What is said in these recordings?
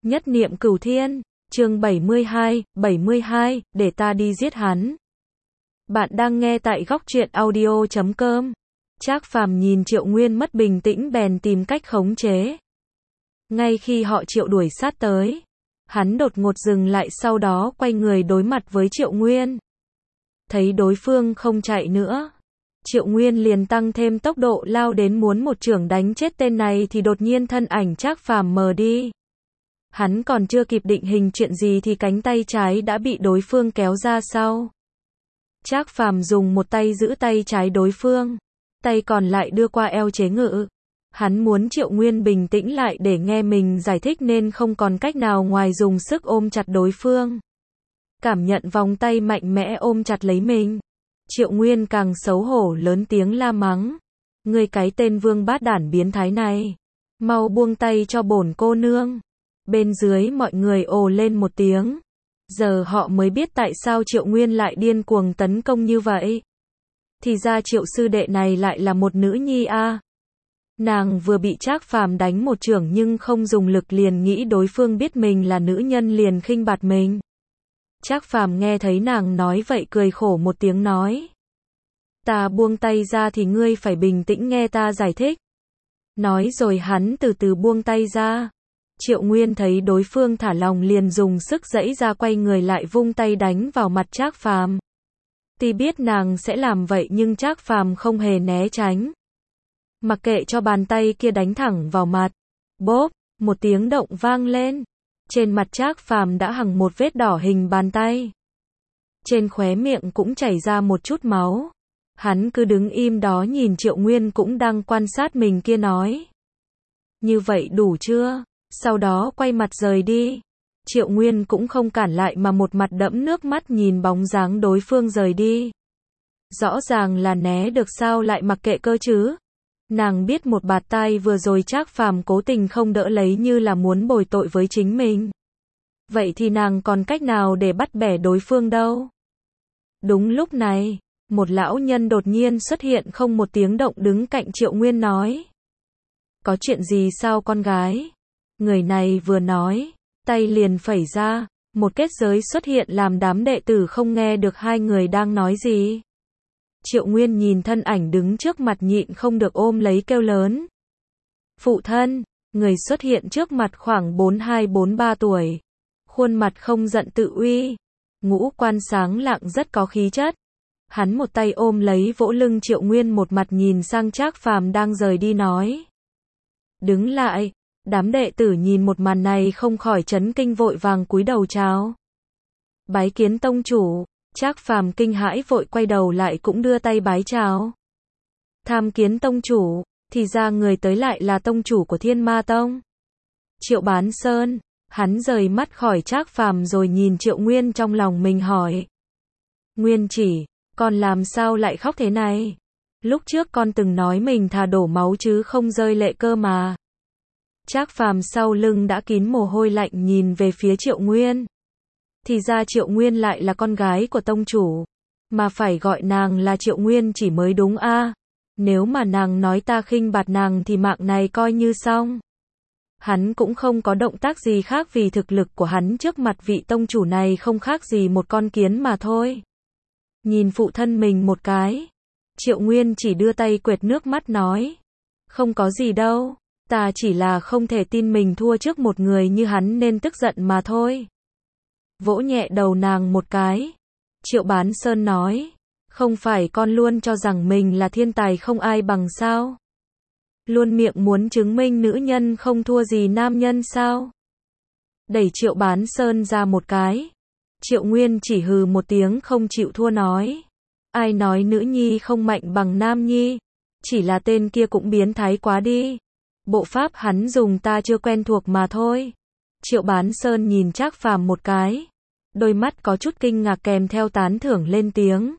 Nhất niệm cửu thiên, chương 72, để ta đi giết hắn. Bạn đang nghe tại góc truyện audio.com. Trác Phàm nhìn Triệu Nguyên mất bình tĩnh bèn tìm cách khống chế. Ngay khi họ Triệu đuổi sát tới, hắn đột ngột dừng lại, sau đó quay người đối mặt với Triệu Nguyên. Thấy đối phương không chạy nữa, Triệu Nguyên liền tăng thêm tốc độ lao đến muốn một chưởng đánh chết tên này thì đột nhiên thân ảnh Trác Phàm mờ đi. Hắn còn chưa kịp định hình chuyện gì thì cánh tay trái đã bị đối phương kéo ra sau. Trác Phàm dùng một tay giữ tay trái đối phương, tay còn lại đưa qua eo chế ngự. Hắn muốn Triệu Nguyên bình tĩnh lại để nghe mình giải thích nên không còn cách nào ngoài dùng sức ôm chặt đối phương. Cảm nhận vòng tay mạnh mẽ ôm chặt lấy mình, Triệu Nguyên càng xấu hổ lớn tiếng la mắng. Ngươi cái tên vương bát đản biến thái này, mau buông tay cho bổn cô nương. Bên dưới mọi người ồ lên một tiếng. Giờ họ mới biết tại sao Triệu Nguyên lại điên cuồng tấn công như vậy. Thì ra Triệu sư đệ này lại là một nữ nhi a. Nàng vừa bị Trác Phàm đánh một chưởng nhưng không dùng lực, liền nghĩ đối phương biết mình là nữ nhân liền khinh bạt mình. Trác Phàm nghe thấy nàng nói vậy cười khổ một tiếng nói: Ta buông tay ra thì ngươi phải bình tĩnh nghe ta giải thích. Nói rồi hắn từ từ buông tay ra. Triệu Nguyên thấy đối phương thả lòng liền dùng sức giãy ra, quay người lại vung tay đánh vào mặt Trác Phàm. Tuy biết nàng sẽ làm vậy nhưng Trác Phàm không hề né tránh. Mặc kệ cho bàn tay kia đánh thẳng vào mặt. Bốp, một tiếng động vang lên. Trên mặt Trác Phàm đã hằn một vết đỏ hình bàn tay. Trên khóe miệng cũng chảy ra một chút máu. Hắn cứ đứng im đó nhìn Triệu Nguyên cũng đang quan sát mình kia nói: Như vậy đủ chưa? Sau đó quay mặt rời đi. Triệu Nguyên cũng không cản lại mà một mặt đẫm nước mắt nhìn bóng dáng đối phương rời đi. Rõ ràng là né được sao lại mặc kệ cơ chứ? Nàng biết một bạt tai vừa rồi Trác Phàm cố tình không đỡ lấy như là muốn bồi tội với chính mình. Vậy thì nàng còn cách nào để bắt bẻ đối phương đâu? Đúng lúc này, một lão nhân đột nhiên xuất hiện không một tiếng động đứng cạnh Triệu Nguyên nói: Có chuyện gì sao con gái? Người này vừa nói, tay liền phẩy ra, một kết giới xuất hiện làm đám đệ tử không nghe được hai người đang nói gì. Triệu Nguyên nhìn thân ảnh đứng trước mặt nhịn không được ôm lấy kêu lớn: Phụ thân! Người xuất hiện trước mặt khoảng 42-43 tuổi. Khuôn mặt không giận tự uy. Ngũ quan sáng lạng rất có khí chất. Hắn một tay ôm lấy vỗ lưng Triệu Nguyên, một mặt nhìn sang Trác Phàm đang rời đi nói: Đứng lại! Đám đệ tử nhìn một màn này không khỏi chấn kinh, vội vàng cúi đầu chào. Bái kiến tông chủ. Trác Phàm kinh hãi vội quay đầu lại cũng đưa tay bái chào. Tham kiến tông chủ. Thì ra người tới lại là tông chủ của Thiên Ma Tông, Triệu Bán Sơn. Hắn rời mắt khỏi Trác Phàm rồi nhìn Triệu Nguyên, trong lòng mình hỏi: Nguyên chỉ, con làm sao lại khóc thế này? Lúc trước con từng nói mình thà đổ máu chứ không rơi lệ cơ mà. Trác Phàm sau lưng đã kín mồ hôi lạnh nhìn về phía Triệu Nguyên. Thì ra Triệu Nguyên lại là con gái của tông chủ, mà phải gọi nàng là Triệu Nguyên chỉ mới đúng a. Nếu mà nàng nói ta khinh bạt nàng thì mạng này coi như xong. Hắn cũng không có động tác gì khác vì thực lực của hắn trước mặt vị tông chủ này không khác gì một con kiến mà thôi. Nhìn phụ thân mình một cái, Triệu Nguyên chỉ đưa tay quệt nước mắt nói: Không có gì đâu. Ta chỉ là không thể tin mình thua trước một người như hắn nên tức giận mà thôi. Vỗ nhẹ đầu nàng một cái, Triệu Bán Sơn nói: Không phải con luôn cho rằng mình là thiên tài không ai bằng sao? Luôn miệng muốn chứng minh nữ nhân không thua gì nam nhân sao? Đẩy Triệu Bán Sơn ra một cái. Triệu Nguyên chỉ hừ một tiếng không chịu thua nói: Ai nói nữ nhi không mạnh bằng nam nhi? Chỉ là tên kia cũng biến thái quá đi. Bộ pháp hắn dùng ta chưa quen thuộc mà thôi. Triệu Bán Sơn nhìn Trác Phàm một cái, đôi mắt có chút kinh ngạc kèm theo tán thưởng lên tiếng: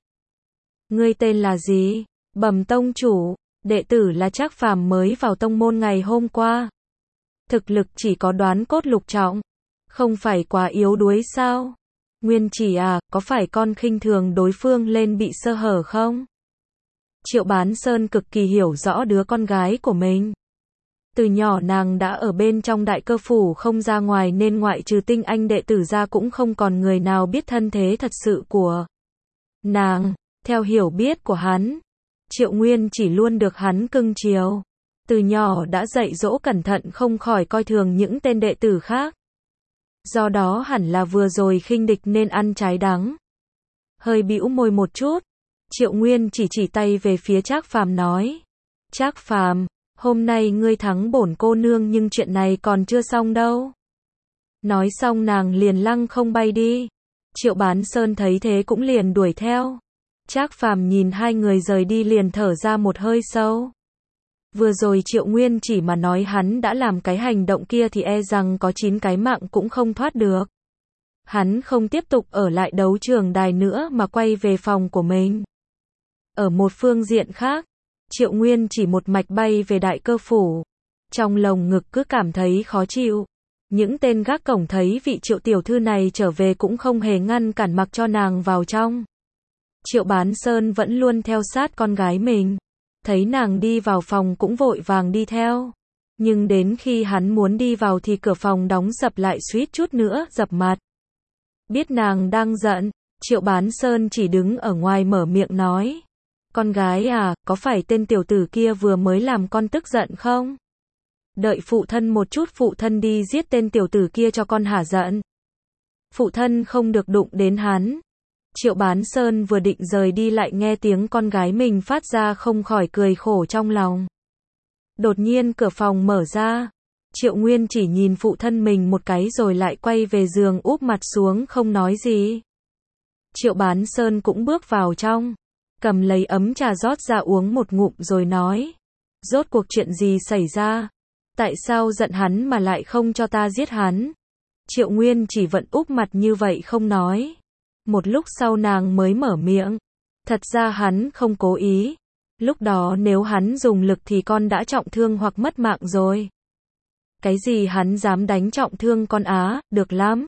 Ngươi tên là gì? Bẩm tông chủ, đệ tử là Trác Phàm mới vào tông môn ngày hôm qua. Thực lực chỉ có đoán cốt lục trọng, không phải quá yếu đuối sao? Nguyên chỉ à, có phải con khinh thường đối phương lên bị sơ hở không? Triệu Bán Sơn cực kỳ hiểu rõ đứa con gái của mình. Từ nhỏ nàng đã ở bên trong Đại Cơ phủ không ra ngoài nên ngoại trừ tinh anh đệ tử ra cũng không còn người nào biết thân thế thật sự của nàng. Theo hiểu biết của hắn, Triệu Nguyên chỉ luôn được hắn cưng chiều. Từ nhỏ đã dạy dỗ cẩn thận không khỏi coi thường những tên đệ tử khác. Do đó hẳn là vừa rồi khinh địch nên ăn trái đắng. Hơi bĩu môi một chút, Triệu Nguyên chỉ tay về phía Trác Phàm nói. Trác Phàm, hôm nay ngươi thắng bổn cô nương nhưng chuyện này còn chưa xong đâu. Nói xong nàng liền lăng không bay đi. Triệu Bán Sơn thấy thế cũng liền đuổi theo. Trác Phàm nhìn hai người rời đi liền thở ra một hơi sâu. Vừa rồi Triệu Nguyên chỉ mà nói hắn đã làm cái hành động kia thì e rằng có 9 cái mạng cũng không thoát được. Hắn không tiếp tục ở lại đấu trường đài nữa mà quay về phòng của mình. Ở một phương diện khác, Triệu Nguyên chỉ một mạch bay về Đại Cơ phủ. Trong lồng ngực cứ cảm thấy khó chịu. Những tên gác cổng thấy vị Triệu tiểu thư này trở về cũng không hề ngăn cản mặc cho nàng vào trong. Triệu Bán Sơn vẫn luôn theo sát con gái mình. Thấy nàng đi vào phòng cũng vội vàng đi theo. Nhưng đến khi hắn muốn đi vào thì cửa phòng đóng sập lại suýt chút nữa dập mặt. Biết nàng đang giận, Triệu Bán Sơn chỉ đứng ở ngoài mở miệng nói. Con gái à, có phải tên tiểu tử kia vừa mới làm con tức giận không? Đợi phụ thân một chút, phụ thân đi giết tên tiểu tử kia cho con hả giận. Phụ thân không được đụng đến hắn. Triệu Bán Sơn vừa định rời đi lại nghe tiếng con gái mình phát ra không khỏi cười khổ trong lòng. Đột nhiên cửa phòng mở ra. Triệu Nguyên chỉ nhìn phụ thân mình một cái rồi lại quay về giường úp mặt xuống không nói gì. Triệu Bán Sơn cũng bước vào trong. Cầm lấy ấm trà rót ra uống một ngụm rồi nói. Rốt cuộc chuyện gì xảy ra? Tại sao giận hắn mà lại không cho ta giết hắn? Triệu Nguyên chỉ vẫn úp mặt như vậy không nói. Một lúc sau nàng mới mở miệng. Thật ra hắn không cố ý. Lúc đó nếu hắn dùng lực thì con đã trọng thương hoặc mất mạng rồi. Cái gì hắn dám đánh trọng thương con á, được lắm.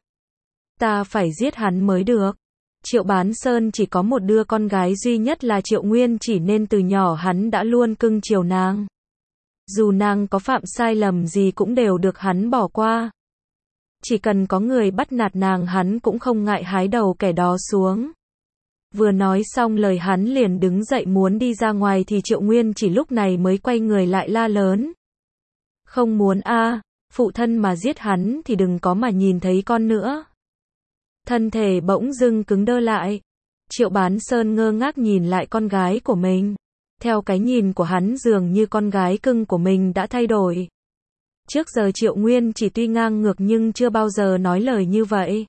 Ta phải giết hắn mới được. Triệu Bán Sơn chỉ có một đứa con gái duy nhất là Triệu Nguyên chỉ nên từ nhỏ hắn đã luôn cưng chiều nàng. Dù nàng có phạm sai lầm gì cũng đều được hắn bỏ qua. Chỉ cần có người bắt nạt nàng hắn cũng không ngại hái đầu kẻ đó xuống. Vừa nói xong lời hắn liền đứng dậy muốn đi ra ngoài thì Triệu Nguyên chỉ lúc này mới quay người lại la lớn. Không muốn a, phụ thân mà giết hắn thì đừng có mà nhìn thấy con nữa. Thân thể bỗng dưng cứng đơ lại. Triệu Bán Sơn ngơ ngác nhìn lại con gái của mình. Theo cái nhìn của hắn dường như con gái cưng của mình đã thay đổi. Trước giờ Triệu Nguyên chỉ tuy ngang ngược nhưng chưa bao giờ nói lời như vậy.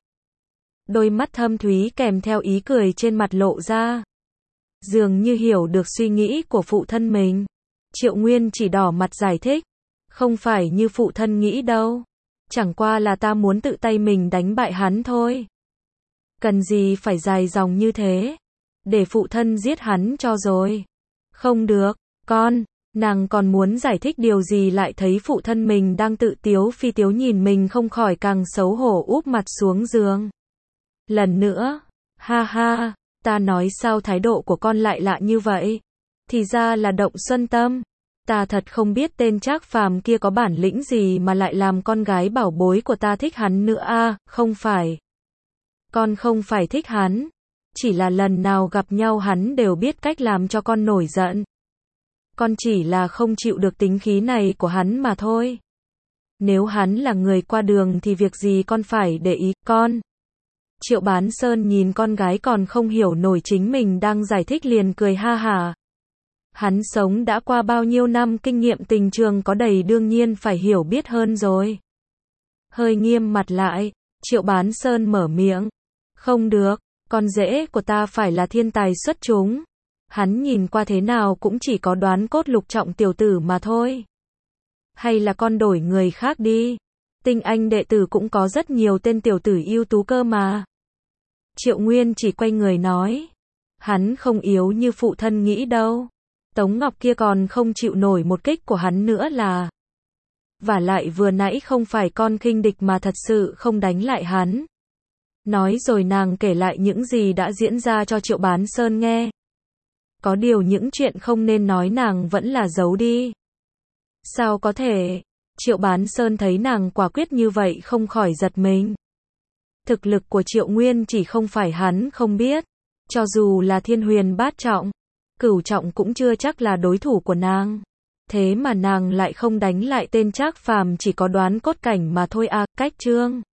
Đôi mắt thâm thúy kèm theo ý cười trên mặt lộ ra. Dường như hiểu được suy nghĩ của phụ thân mình. Triệu Nguyên chỉ đỏ mặt giải thích. Không phải như phụ thân nghĩ đâu. Chẳng qua là ta muốn tự tay mình đánh bại hắn thôi. Cần gì phải dài dòng như thế. Để phụ thân giết hắn cho rồi. Không được, con. Nàng còn muốn giải thích điều gì lại thấy phụ thân mình đang tự tiếu phi tiếu nhìn mình không khỏi càng xấu hổ úp mặt xuống giường. Lần nữa, ha ha, ta nói sao thái độ của con lại lạ như vậy? Thì ra là Động Xuân Tâm. Ta thật không biết tên Trác Phàm kia có bản lĩnh gì mà lại làm con gái bảo bối của ta thích hắn nữa a, không phải. Con không phải thích hắn. Chỉ là lần nào gặp nhau hắn đều biết cách làm cho con nổi giận. Con chỉ là không chịu được tính khí này của hắn mà thôi. Nếu hắn là người qua đường thì việc gì con phải để ý, con. Triệu Bán Sơn nhìn con gái còn không hiểu nổi chính mình đang giải thích liền cười ha hả. Hắn sống đã qua bao nhiêu năm kinh nghiệm tình trường có đầy đương nhiên phải hiểu biết hơn rồi. Hơi nghiêm mặt lại, Triệu Bán Sơn mở miệng. Không được, con rể của ta phải là thiên tài xuất chúng. Hắn nhìn qua thế nào cũng chỉ có đoán cốt lục trọng tiểu tử mà thôi. Hay là con đổi người khác đi. Tinh anh đệ tử cũng có rất nhiều tên tiểu tử ưu tú cơ mà. Triệu Nguyên chỉ quay người nói. Hắn không yếu như phụ thân nghĩ đâu. Tống Ngọc kia còn không chịu nổi một kích của hắn nữa là. Vả lại vừa nãy không phải con khinh địch mà thật sự không đánh lại hắn. Nói rồi nàng kể lại những gì đã diễn ra cho Triệu Bán Sơn nghe. Có điều những chuyện không nên nói nàng vẫn là giấu đi. Sao có thể? Triệu Bán Sơn thấy nàng quả quyết như vậy không khỏi giật mình. Thực lực của Triệu Nguyên chỉ không phải hắn không biết. Cho dù là Thiên Huyền bát trọng, cửu trọng cũng chưa chắc là đối thủ của nàng. Thế mà nàng lại không đánh lại tên Trác Phàm, chỉ có đoán cốt cảnh mà thôi à, cách Trương